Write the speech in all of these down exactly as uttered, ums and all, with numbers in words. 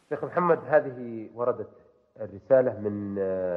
شيخ محمد، هذه وردت الرسالة من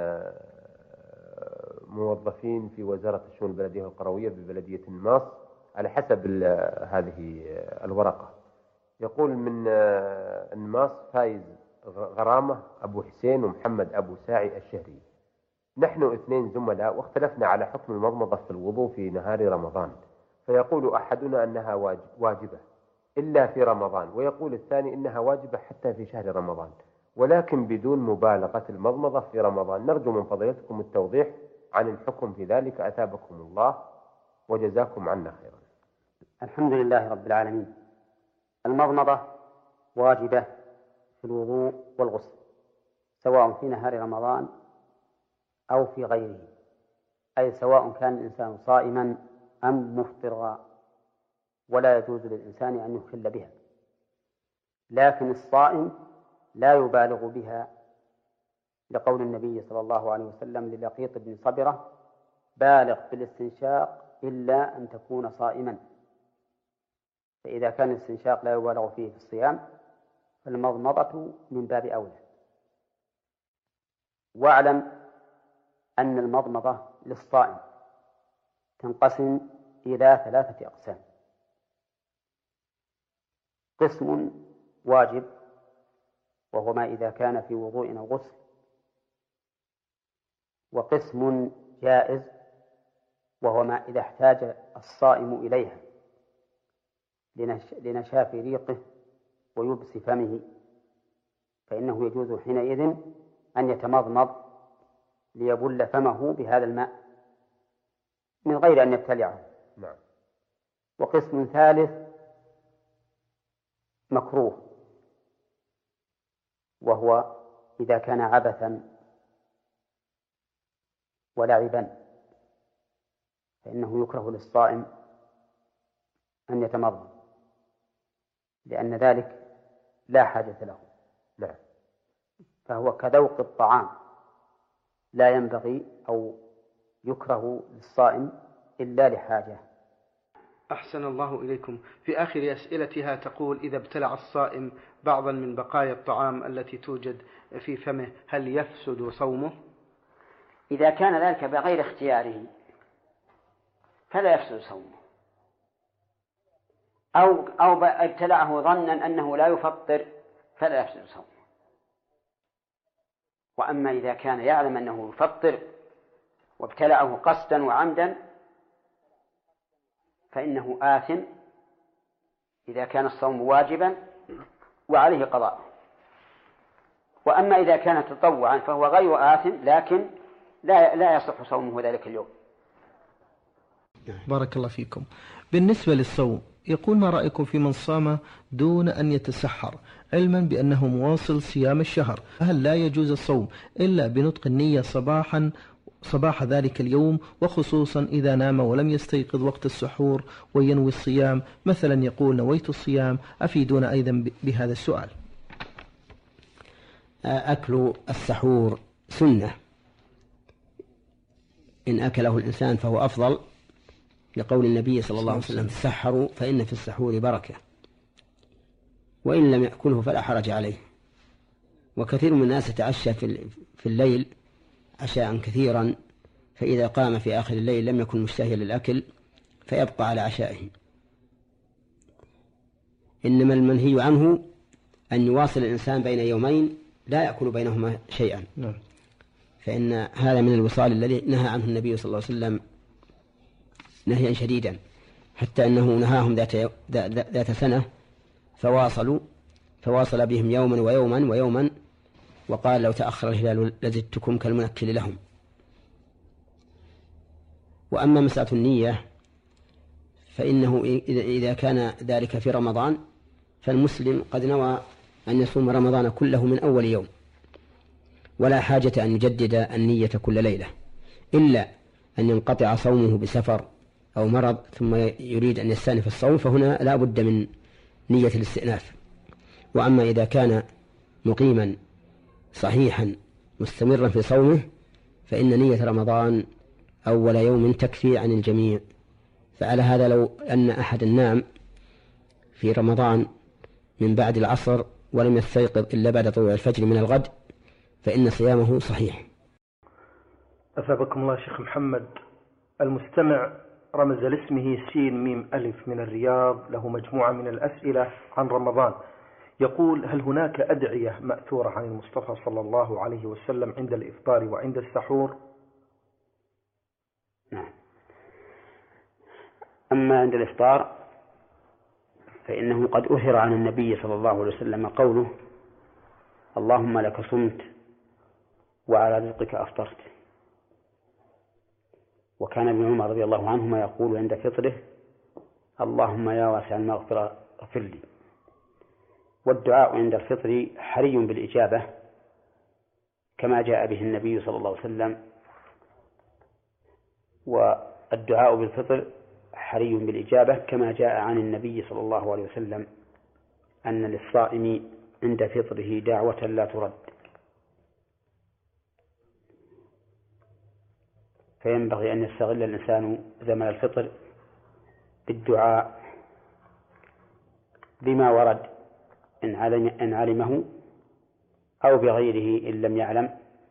موظفين في وزارة الشؤون البلدية والقروية ببلدية النماص على حسب هذه الورقة. يقول من النماص: فايز غرامة أبو حسين ومحمد أبو ساعي الشهري. نحن اثنين زملاء واختلفنا على حكم المضمضة في الوضوء في نهار رمضان، فيقول أحدنا أنها واجبة إلا في رمضان، ويقول الثاني إنها واجبة حتى في شهر رمضان، ولكن بدون مبالغة المضمضة في رمضان. نرجو من فضيلتكم التوضيح عن الحكم في ذلك، أثابكم الله وجزاكم عنا خيرا. الحمد لله رب العالمين. المضمضة واجبة في الوضوء والغسل، سواء في نهار رمضان أو في غيره، أي سواء كان الإنسان صائما أم مفطرا، ولا يجوز للإنسان أن يخل بها. لكن الصائم لا يبالغ بها، لقول النبي صلى الله عليه وسلم للقيط بن صبرة: بالغ في الاستنشاق إلا أن تكون صائما. فإذا كان الاستنشاق لا يبالغ فيه في الصيام فالمضمضة من باب أولى. واعلم أن المضمضة للصائم تنقسم إلى ثلاثة أقسام: قسم واجب وهو ما إذا كان في وضوء أو غسل، وقسم جائز وهو ما إذا احتاج الصائم إليها لنشاف ريقه ويبس فمه، فإنه يجوز حينئذ أن يتمضمض ليبل فمه بهذا الماء من غير أن يبتلعه. نعم. وقسم ثالث مكروه، وهو إذا كان عبثا ولعبا، فإنه يكره للصائم أن يتمضمض، لأن ذلك لا حاجة له. نعم. فهو كذوق الطعام، لا ينبغي أو يكره للصائم إلا لحاجة. أحسن الله إليكم. في آخر أسئلتها تقول: إذا ابتلع الصائم بعضا من بقايا الطعام التي توجد في فمه هل يفسد صومه؟ إذا كان ذلك بغير اختياره فلا يفسد صومه، أو أو ابتلعه ظنا أنه لا يفطر فلا يفسد صومه. وأما إذا كان يعلم أنه يفطر وابتلعه قصدا وعمدا فإنه آثم إذا كان الصوم واجبا وعليه قضاء. وأما إذا كان تطوعا فهو غير آثم، لكن لا لا يصح صومه ذلك اليوم. بارك الله فيكم. بالنسبة للصوم، يقول: ما رأيكم في من صام دون أن يتسحر علما بأنه مواصل صيام الشهر؟ هل لا يجوز الصوم إلا بنطق النية صباحا صباح ذلك اليوم، وخصوصا إذا نام ولم يستيقظ وقت السحور وينوي الصيام؟ مثلا يقول: نويت الصيام. أفيدون أيضا بهذا السؤال. أكل السحور سنة، إن أكله الإنسان فهو أفضل، لقول النبي صلى الله عليه وسلم: تسحروا فإن في السحور بركة، وإن لم يأكله فلا حرج عليه. وكثير من الناس يتعشى في الليل عشاء كثيرا، فإذا قام في آخر الليل لم يكن مشتهيا للأكل فيبقى على عشائه. إنما المنهي عنه أن يواصل الإنسان بين يومين لا يأكل بينهما شيئا، فإن هذا من الوصال الذي نهى عنه النبي صلى الله عليه وسلم نهيا شديدا، حتى أنه نهاهم ذات, ذات سنة فواصلوا فواصل بهم يوما ويوما ويوما، وقال: لو تأخر الهلال لزدتكم كالمنكل لهم. وأما مسألة النية فإنه إذا كان ذلك في رمضان فالمسلم قد نوى أن يصوم رمضان كله من أول يوم، ولا حاجة أن يجدد النية كل ليلة، إلا أن ينقطع صومه بسفر أو مرض ثم يريد أن يستأنف الصوم، فهنا لا بد من نية الاستئناف. وأما إذا كان مقيما صحيحا مستمرا في صومه فإن نية رمضان أول يوم تكفي عن الجميع. فعلى هذا لو أن أحد نام في رمضان من بعد العصر ولم يستيقظ إلا بعد طلوع الفجر من الغد فإن صيامه صحيح. أثابكم الله شيخ محمد. المستمع رمز لاسمه سين ميم ألف من الرياض، له مجموعة من الأسئلة عن رمضان. يقول: هل هناك أدعية مأثورة عن المصطفى صلى الله عليه وسلم عند الإفطار وعند السحور؟ نعم. أما عند الإفطار فإنه قد أثر عن النبي صلى الله عليه وسلم قوله: اللهم لك صمت وعلى رزقك أفطرت. وكان ابن عمر رضي الله عنهما يقول عند فطره: اللهم يا واسع المغفرة اغفر لي. والدعاء عند الفطر حري بالإجابة كما جاء به النبي صلى الله عليه وسلم. والدعاء بالفطر حري بالإجابة كما جاء عن النبي صلى الله عليه وسلم أن للصائم عند فطره دعوة لا ترد. فينبغي أن يستغل الإنسان زمن الفطر بالدعاء بما ورد إن علمه أو بغيره إن لم يعلم.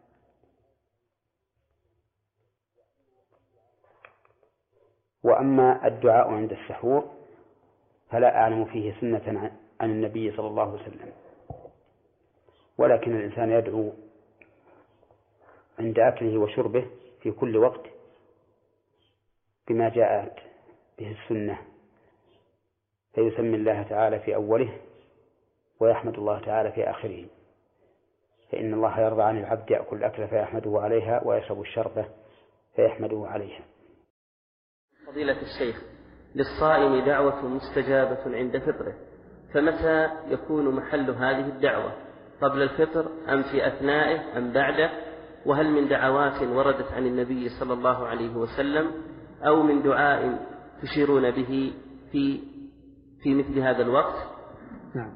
وأما الدعاء عند السحور فلا أعلم فيه سنة عن النبي صلى الله عليه وسلم، ولكن الإنسان يدعو عند أكله وشربه في كل وقت بما جاءت به السنة، فيسمي الله تعالى في أوله ويحمد الله تعالى في آخره، فإن الله يرضى عن العبد يأكل الأكل فيحمده عليها ويشرب الشربة فيحمده عليها. فضيلة الشيخ، للصائم دعوة مستجابة عند فطره، فمتى يكون محل هذه الدعوة؟ قبل الفطر أم في أثنائه أم بعده؟ وهل من دعوات وردت عن النبي صلى الله عليه وسلم أو من دعاء تشيرون به في في مثل هذا الوقت؟ نعم.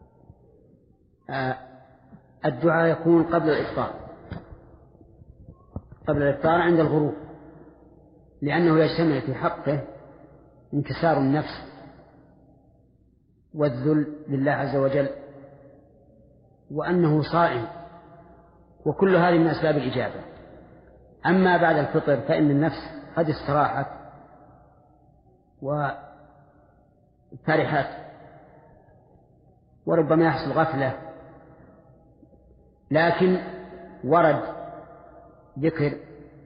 آه الدعاء يكون قبل الإفطار قبل الإفطار عند الغروب، لأنه يجتمع في حقه انكسار النفس والذل لله عز وجل، وأنه صائم، وكل هذه من أسباب الإجابة. أما بعد الفطر فإن النفس قد استراحت وفرحت وربما يحصل غفلة، لكن ورد ذكر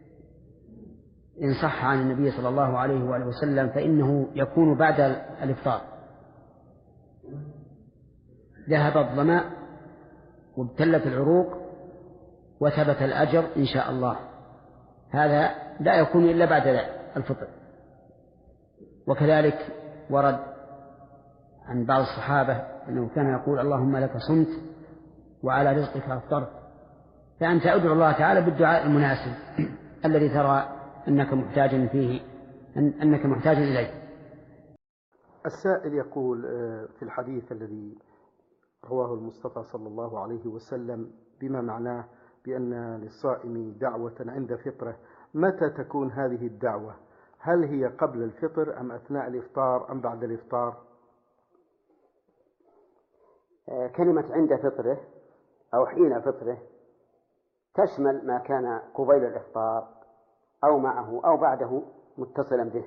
إن صح عن النبي صلى الله عليه وآله وسلم فإنه يكون بعد الإفطار: ذهب الظمأ وابتلت العروق وثبت الأجر إن شاء الله. هذا لا يكون إلا بعد الفطر. وكذلك ورد عن بعض الصحابة أنه كان يقول: اللهم لك صمت وعلى رزقك أفطرت. فأنت أدعو الله تعالى بالدعاء المناسب الذي ترى أنك محتاج فيه أنك محتاج إليه. السائل يقول في الحديث الذي رواه المصطفى صلى الله عليه وسلم بما معناه بأن للصائم دعوة عند فطره، متى تكون هذه الدعوة؟ هل هي قبل الفطر أم أثناء الإفطار أم بعد الإفطار؟ كلمة عند فطره أو حين فطره تشمل ما كان قبيل الإفطار أو معه أو بعده متصلا به.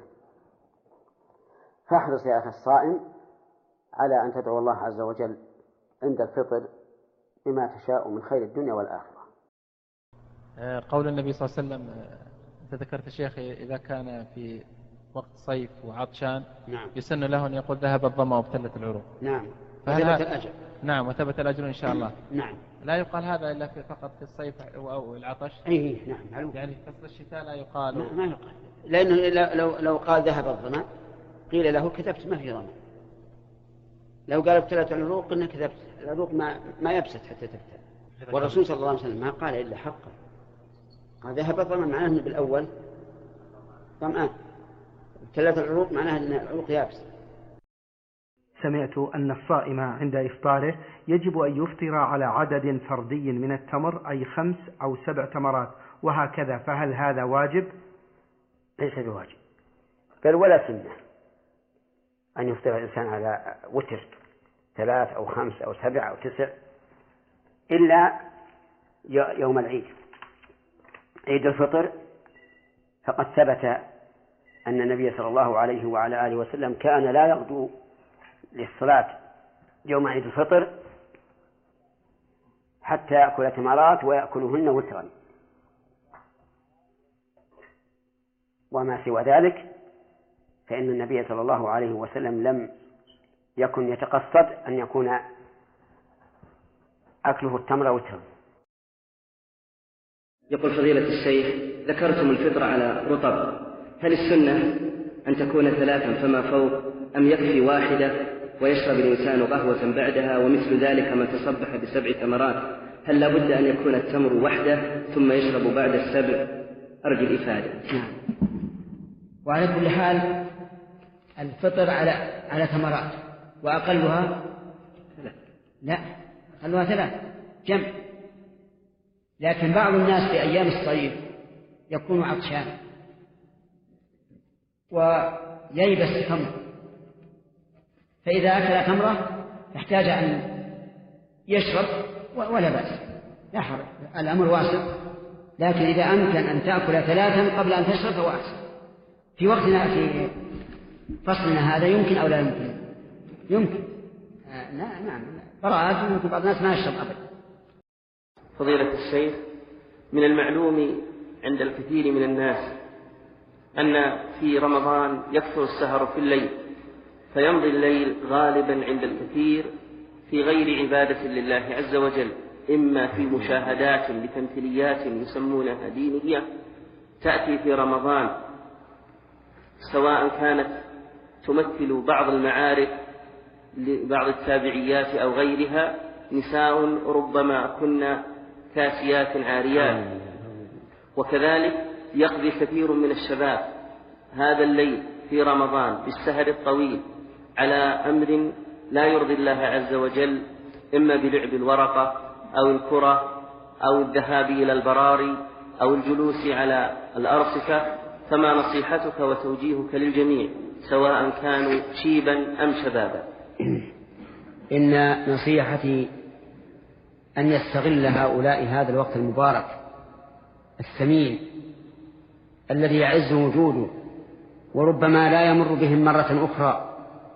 فاحرص يا أخي الصائم على أن تدعو الله عز وجل عند الفطر بما تشاء من خير الدنيا والآخرة. قول النبي صلى الله عليه وسلم، تذكرت الشيخ، إذا كان في وقت صيف وعطشان نعم. يسن له أن يقول ذهب الظمأ وابتلت العروق. نعم. وثبت الأجر. نعم، وثبت الأجر إن شاء الله. نعم. لا يقال هذا إلا في فقط في الصيف أو العطش. أي نعم معلوم. يعني في فصل الشتاء لا يقال. لا ما يقال، لأنه لو لو قال ذهب الظمأ قيل له كذبت ما في ظمأ. لو قال ابتلت العروق قلنا كذبت، العروق ما ما يبست حتى تبتل. والرسول صلى الله عليه وسلم ما قال إلا حقا، قال ذهب الظمأ معناه أنه بالأول ظمآن، ابتلت العروق معناه أن العروق يابسة. سمعت أن الصائم عند إفطاره يجب أن يفطر على عدد فردي من التمر، أي خمس أو سبع تمرات وهكذا، فهل هذا واجب؟ ليس بواجب، بل ولا سنة أن يفطر الإنسان على وتر ثلاث أو خمس أو سبع أو تسع إلا يوم العيد. عيد الفطر فقد ثبت أن النبي صلى الله عليه وعلى آله وسلم كان لا يغدو للصلاة يوم عيد الفطر حتى يأكل تمرات ويأكلهن وترا، وما سوى ذلك فإن النبي صلى الله عليه وسلم لم يكن يتقصد أن يكون أكله التمر وترا. يقول فضيلة الشيخ: ذكرتم الفطر على رطب، هل السنة أن تكون ثلاثا فما فوق أم يكفي واحدة ويشرب الإنسان قهوة بعدها ومثل ذلك من تصبح بسبع تمرات؟ هل لا بد أن يكون التمر وحده ثم يشرب بعد السبع؟ أرجو الإفادة. نعم. وعلى كل حال الفطر على على تمرات، وأقلها لا, لا. أقلها ثلاث جمع. لكن بعض الناس في أيام الصيف يكون عطشان وييبس تمر، فإذا أكل تمرة يحتاج أن يشرب ولا بأس، لا حرج، الأمر واسع. لكن إذا أمكن أن تأكل ثلاثا قبل أن تشرب فهو أحسن. في وقتنا في فصلنا هذا يمكن أو لا يمكن؟ يمكن. آه نعم نعم براءات. يمكن بعض الناس ما يشرب أبدا. فضيلة الشيخ، من المعلوم عند الكثير من الناس أن في رمضان يكثر السهر في الليل، فيمضي الليل غالبا عند الكثير في غير عبادة لله عز وجل، إما في مشاهدات لتمثيليات يسمونها دينية تأتي في رمضان، سواء كانت تمثل بعض المعارف لبعض التابعيات أو غيرها، نساء ربما كن كاسيات عاريات. وكذلك يقضي كثير من الشباب هذا الليل في رمضان بالسهر الطويل على أمر لا يرضي الله عز وجل، إما بلعب الورقة أو الكرة أو الذهاب إلى البراري أو الجلوس على الأرصفة. فما نصيحتك وتوجيهك للجميع سواء كانوا شيبا أم شبابا؟ إن نصيحتي أن يستغل هؤلاء هذا الوقت المبارك الثمين الذي يعز وجوده وربما لا يمر بهم مرة أخرى،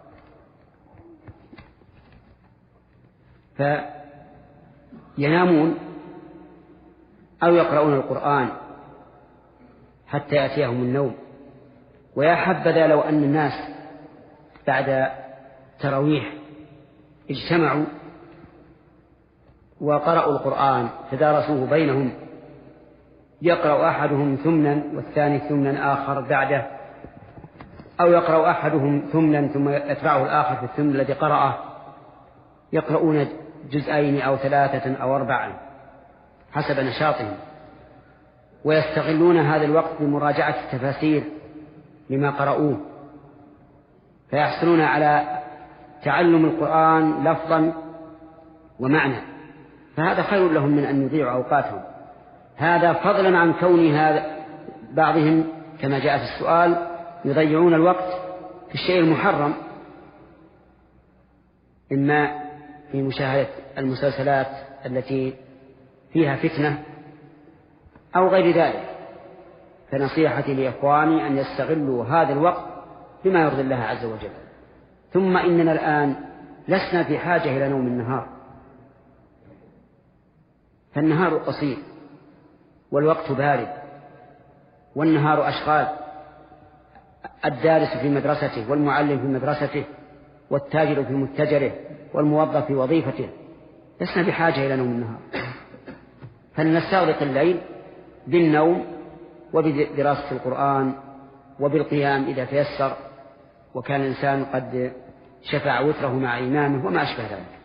فينامون أو يقرؤون القرآن حتى يأتيهم النوم. ويا حبذا لو أن الناس بعد تراويح اجتمعوا وقرأوا القرآن تدارسوه بينهم، يقرأ أحدهم ثمنا والثاني ثمنا آخر بعده، أو يقرأ أحدهم ثمنا ثم يتبعه الآخر في الثمن الذي قرأه، يقرؤون جزئين أو ثلاثة أو أربعة حسب نشاطهم، ويستغلون هذا الوقت بمراجعة التفاسير لما قرأوه، فيحصلون على تعلم القرآن لفظا ومعنى، فهذا خير لهم من أن يضيعوا أوقاتهم. هذا فضلا عن كون هذا بعضهم كما جاء في السؤال يضيعون الوقت في الشيء المحرم، إما في مشاهدة المسلسلات التي فيها فتنة أو غير ذلك. فنصيحتي لإخواني أن يستغلوا هذا الوقت بما يرضي الله عز وجل. ثم إننا الآن لسنا في حاجة إلى نوم النهار، فالنهار قصير والوقت بارد والنهار أشغال، الدارس في مدرسته والمعلم في مدرسته والتاجر في متجره والموظف في وظيفته، لسنا بحاجة إلى نوم النهار. فلنستغرق الليل بالنوم وبدراسة القرآن وبالقيام إذا تيسر، وكان الإنسان قد شفع وتره مع إمامه وما أشبه ذلك.